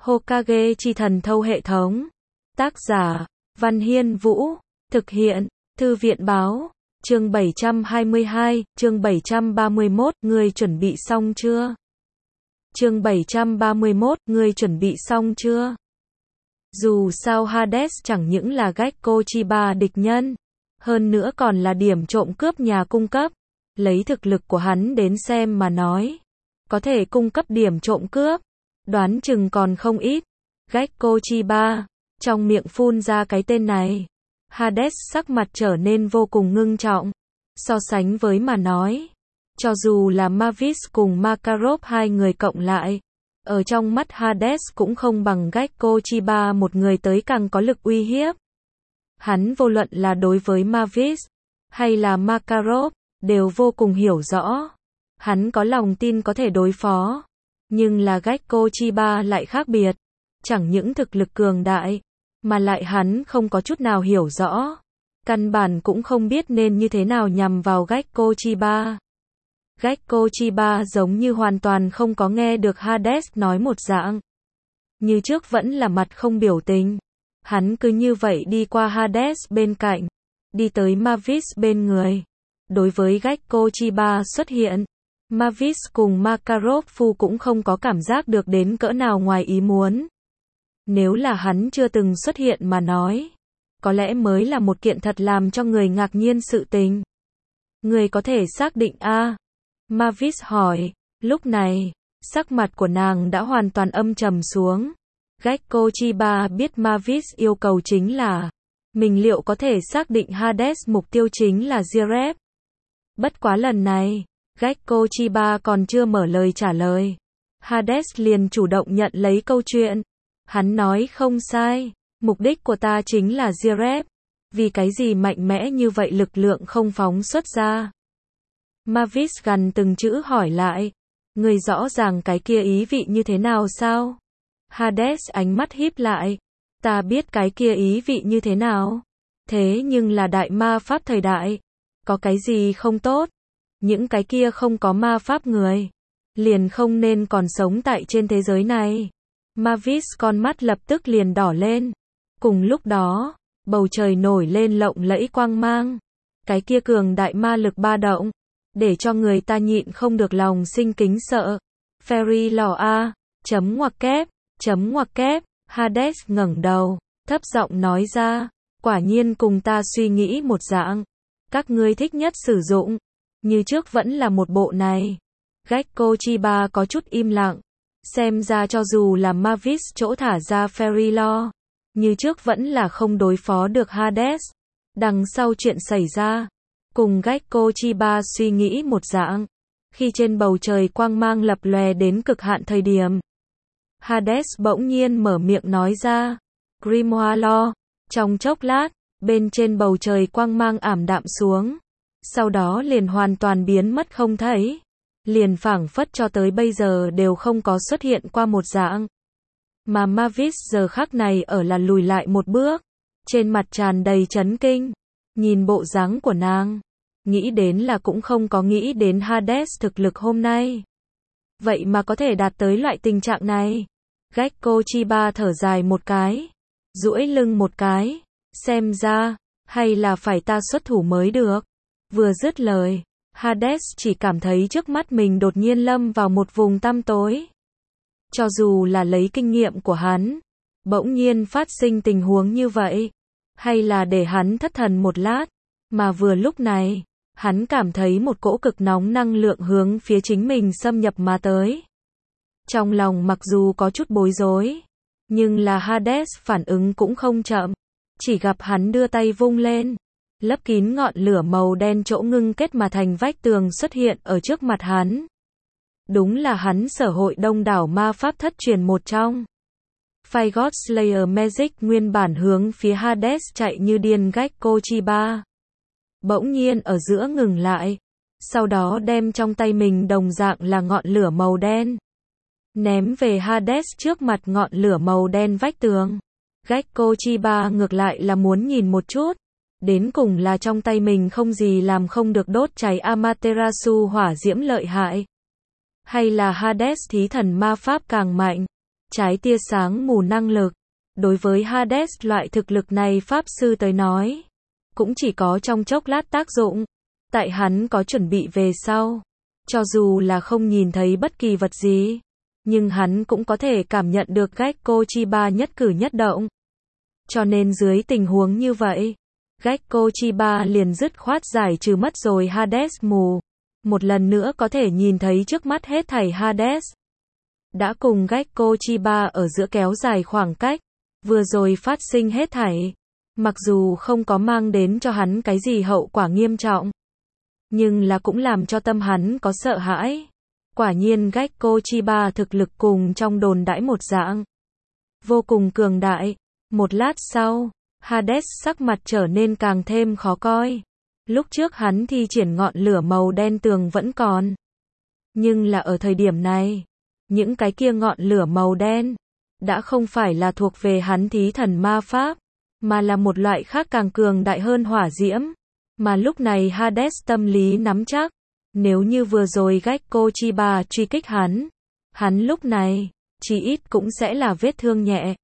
Hokage chi thần thâu hệ thống. Tác giả, Văn Hiên Vũ. Thực hiện, Thư viện Báo. Chương 722, chương 731, ngươi chuẩn bị xong chưa? Chương 731, ngươi chuẩn bị xong chưa? Dù sao Hades chẳng những là Gekko Chiba địch nhân, hơn nữa còn là điểm trộm cướp nhà cung cấp. Lấy thực lực của hắn đến xem mà nói, có thể cung cấp điểm trộm cướp, đoán chừng còn không ít. Gekko Chiba, trong miệng phun ra cái tên này. Hades sắc mặt trở nên vô cùng ngưng trọng. So sánh với mà nói, cho dù là Mavis cùng Makarov hai người cộng lại, ở trong mắt Hades cũng không bằng Gekko Chiba một người tới càng có lực uy hiếp. Hắn vô luận là đối với Mavis hay là Makarov, đều vô cùng hiểu rõ. Hắn có lòng tin có thể đối phó. Nhưng là Gekko Chiba lại khác biệt. Chẳng những thực lực cường đại, mà lại hắn không có chút nào hiểu rõ. Căn bản cũng không biết nên như thế nào nhằm vào Gekko Chiba. Gekko Chiba giống như hoàn toàn không có nghe được Hades nói một dạng. Như trước vẫn là mặt không biểu tình. Hắn cứ như vậy đi qua Hades bên cạnh, đi tới Mavis bên người. Đối với Gekko Chiba xuất hiện, Mavis cùng Makarov cũng không có cảm giác được đến cỡ nào ngoài ý muốn. Nếu là hắn chưa từng xuất hiện mà nói, có lẽ mới là một kiện thật làm cho người ngạc nhiên sự tình. Người có thể xác định a? Mavis hỏi. Lúc này, sắc mặt của nàng đã hoàn toàn âm trầm xuống. Gekko Chiba biết Mavis yêu cầu chính là mình liệu có thể xác định Hades mục tiêu chính là Zeref. Bất quá lần này, Gekko Chiba còn chưa mở lời trả lời. Hades liền chủ động nhận lấy câu chuyện. Hắn nói không sai, mục đích của ta chính là Zeref. Vì cái gì mạnh mẽ như vậy lực lượng không phóng xuất ra? Mavis gần từng chữ hỏi lại. Người rõ ràng cái kia ý vị như thế nào sao? Hades ánh mắt híp lại. Ta biết cái kia ý vị như thế nào. Thế nhưng là đại ma pháp thời đại. Có cái gì không tốt? Những cái kia không có ma pháp người, liền không nên còn sống tại trên thế giới này. Mavis con mắt lập tức liền đỏ lên. Cùng lúc đó, bầu trời nổi lên lộng lẫy quang mang. Cái kia cường đại ma lực ba động, để cho người ta nhịn không được lòng sinh kính sợ. Fairy lò a, chấm ngoặc kép, Hades ngẩng đầu, thấp giọng nói ra, quả nhiên cùng ta suy nghĩ một dạng. Các ngươi thích nhất sử dụng, như trước vẫn là một bộ này. Gekko Chiba có chút im lặng. Xem ra cho dù là Mavis chỗ thả ra Fairy Law, như trước vẫn là không đối phó được Hades. Đằng sau chuyện xảy ra, cùng Gekko Chiba suy nghĩ một dạng. Khi trên bầu trời quang mang lập lòe đến cực hạn thời điểm, Hades bỗng nhiên mở miệng nói ra, Grimoire Law. Trong chốc lát, bên trên bầu trời quang mang ảm đạm xuống. Sau đó liền hoàn toàn biến mất không thấy. Liền phảng phất cho tới bây giờ đều không có xuất hiện qua một dạng. Mà Mavis giờ khắc này ở là lùi lại một bước. Trên mặt tràn đầy chấn kinh. Nhìn bộ dáng của nàng, nghĩ đến là cũng không có nghĩ đến Hades thực lực hôm nay. Vậy mà có thể đạt tới loại tình trạng này. Gekko Chiba thở dài một cái, duỗi lưng một cái. Xem ra, hay là phải ta xuất thủ mới được. Vừa dứt lời, Hades chỉ cảm thấy trước mắt mình đột nhiên lâm vào một vùng tăm tối. Cho dù là lấy kinh nghiệm của hắn, bỗng nhiên phát sinh tình huống như vậy, hay là để hắn thất thần một lát, mà vừa lúc này, hắn cảm thấy một cỗ cực nóng năng lượng hướng phía chính mình xâm nhập mà tới. Trong lòng mặc dù có chút bối rối, nhưng là Hades phản ứng cũng không chậm. Chỉ gặp hắn đưa tay vung lên, lấp kín ngọn lửa màu đen chỗ ngưng kết mà thành vách tường xuất hiện ở trước mặt hắn. Đúng là hắn sở hội đông đảo ma pháp thất truyền một trong. Fire God Slayer Magic nguyên bản hướng phía Hades chạy như điên. Gekko Chiba bỗng nhiên ở giữa ngừng lại, sau đó đem trong tay mình đồng dạng là ngọn lửa màu đen, ném về Hades trước mặt ngọn lửa màu đen vách tường. Gekko Chiba ngược lại là muốn nhìn một chút, đến cùng là trong tay mình không gì làm không được đốt cháy Amaterasu hỏa diễm lợi hại, hay là Hades thí thần ma pháp càng mạnh. trái tia sáng mù năng lực. Đối với Hades loại thực lực này Pháp Sư tới nói, cũng chỉ có trong chốc lát tác dụng. Tại hắn có chuẩn bị về sau. Cho dù là không nhìn thấy bất kỳ vật gì, nhưng hắn cũng có thể cảm nhận được Gekko Chiba nhất cử nhất động. Cho nên dưới tình huống như vậy, Gekko Chiba liền dứt khoát giải trừ mất rồi Hades mù. Một lần nữa có thể nhìn thấy trước mắt hết thảy Hades. Đã cùng Gekko Chiba ở giữa kéo dài khoảng cách, vừa rồi phát sinh hết thảy. Mặc dù không có mang đến cho hắn cái gì hậu quả nghiêm trọng, nhưng là cũng làm cho tâm hắn có sợ hãi. Quả nhiên Gekko Chiba thực lực cùng trong đồn đãi một dạng. Vô cùng cường đại. Một lát sau, Hades sắc mặt trở nên càng thêm khó coi. Lúc trước hắn thi triển ngọn lửa màu đen tường vẫn còn. Nhưng là ở thời điểm này, những cái kia ngọn lửa màu đen, đã không phải là thuộc về hắn thí thần ma pháp, mà là một loại khác càng cường đại hơn hỏa diễm. Mà lúc này Hades tâm lý nắm chắc, nếu như vừa rồi Gekko Chiba truy kích hắn lúc này, chỉ ít cũng sẽ là vết thương nhẹ.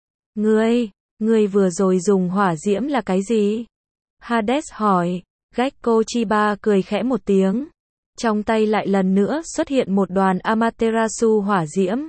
Ngươi vừa rồi dùng hỏa diễm là cái gì? Hades hỏi. Gekko Chiba cười khẽ một tiếng. Trong tay lại lần nữa xuất hiện một đoàn Amaterasu hỏa diễm.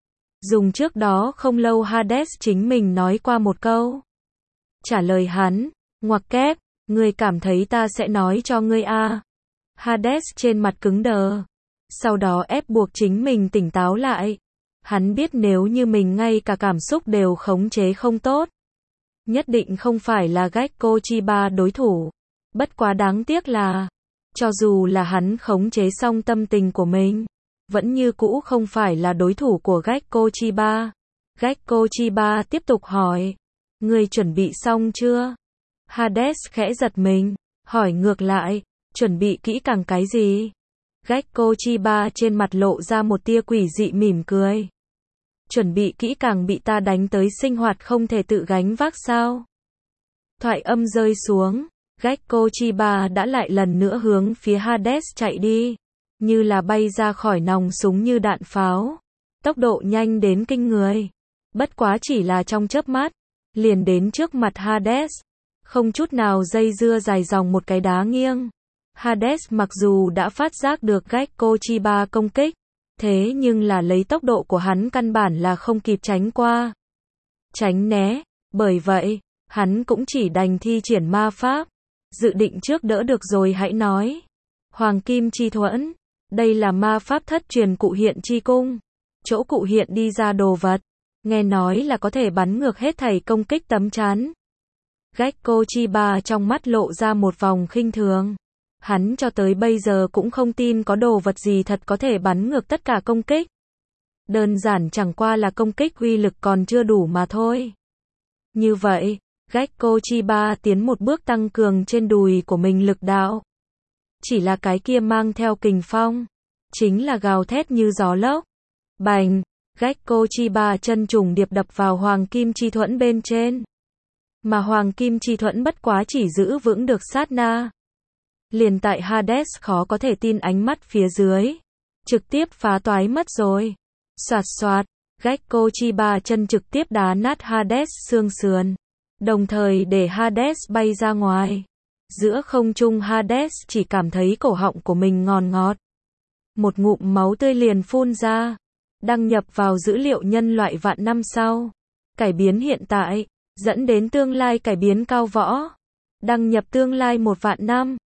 Dùng trước đó không lâu Hades chính mình nói qua một câu. Trả lời hắn, ngoặc kép, ngươi cảm thấy ta sẽ nói cho ngươi à? Hades trên mặt cứng đờ. Sau đó ép buộc chính mình tỉnh táo lại. Hắn biết nếu như mình ngay cả cảm xúc đều khống chế không tốt, nhất định không phải là Gekko Chiba đối thủ. Bất quá đáng tiếc là, cho dù là hắn khống chế xong tâm tình của mình, vẫn như cũ không phải là đối thủ của Gekko Chiba. Gekko Chiba tiếp tục hỏi, ngươi chuẩn bị xong chưa? Hades khẽ giật mình, hỏi ngược lại, chuẩn bị kỹ càng cái gì? Gekko Chiba trên mặt lộ ra một tia quỷ dị mỉm cười. Chuẩn bị kỹ càng bị ta đánh tới sinh hoạt không thể tự gánh vác sao? Thoại âm rơi xuống, Gekko Chiba đã lại lần nữa hướng phía Hades chạy đi, như là bay ra khỏi nòng súng như đạn pháo. Tốc độ nhanh đến kinh người. Bất quá chỉ là trong chớp mắt, liền đến trước mặt Hades, không chút nào dây dưa dài dòng một cái đá nghiêng. Hades mặc dù đã phát giác được Gekko Chiba công kích, thế nhưng là lấy tốc độ của hắn căn bản là không kịp tránh qua, tránh né, bởi vậy, hắn cũng chỉ đành thi triển ma pháp, dự định trước đỡ được rồi hãy nói. Hoàng Kim Chi Thuẫn, đây là ma pháp thất truyền cụ hiện chi cung, chỗ cụ hiện đi ra đồ vật, nghe nói là có thể bắn ngược hết thảy công kích tấm chắn. Gekko Chiba trong mắt lộ ra một vòng khinh thường. Hắn cho tới bây giờ cũng không tin có đồ vật gì thật có thể bắn ngược tất cả công kích. Đơn giản chẳng qua là công kích uy lực còn chưa đủ mà thôi. Như vậy, Gekko Chiba tiến một bước tăng cường trên đùi của mình lực đạo. Chỉ là cái kia mang theo kình phong, chính là gào thét như gió lốc. Bành, Gekko Chiba chân trùng điệp đập vào Hoàng Kim Chi Thuẫn bên trên. Mà Hoàng Kim Chi Thuẫn bất quá chỉ giữ vững được sát na. Liền tại Hades khó có thể tin ánh mắt phía dưới, trực tiếp phá toái mất rồi. Xoạt xoạt, Gekko Chiba chân trực tiếp đá nát Hades xương sườn, đồng thời để Hades bay ra ngoài. Giữa không trung Hades chỉ cảm thấy cổ họng của mình ngòn ngọt. Một ngụm máu tươi liền phun ra. Đăng nhập vào dữ liệu nhân loại vạn năm sau. Cải biến hiện tại, dẫn đến tương lai cải biến cao võ. Đăng nhập tương lai 1 vạn năm.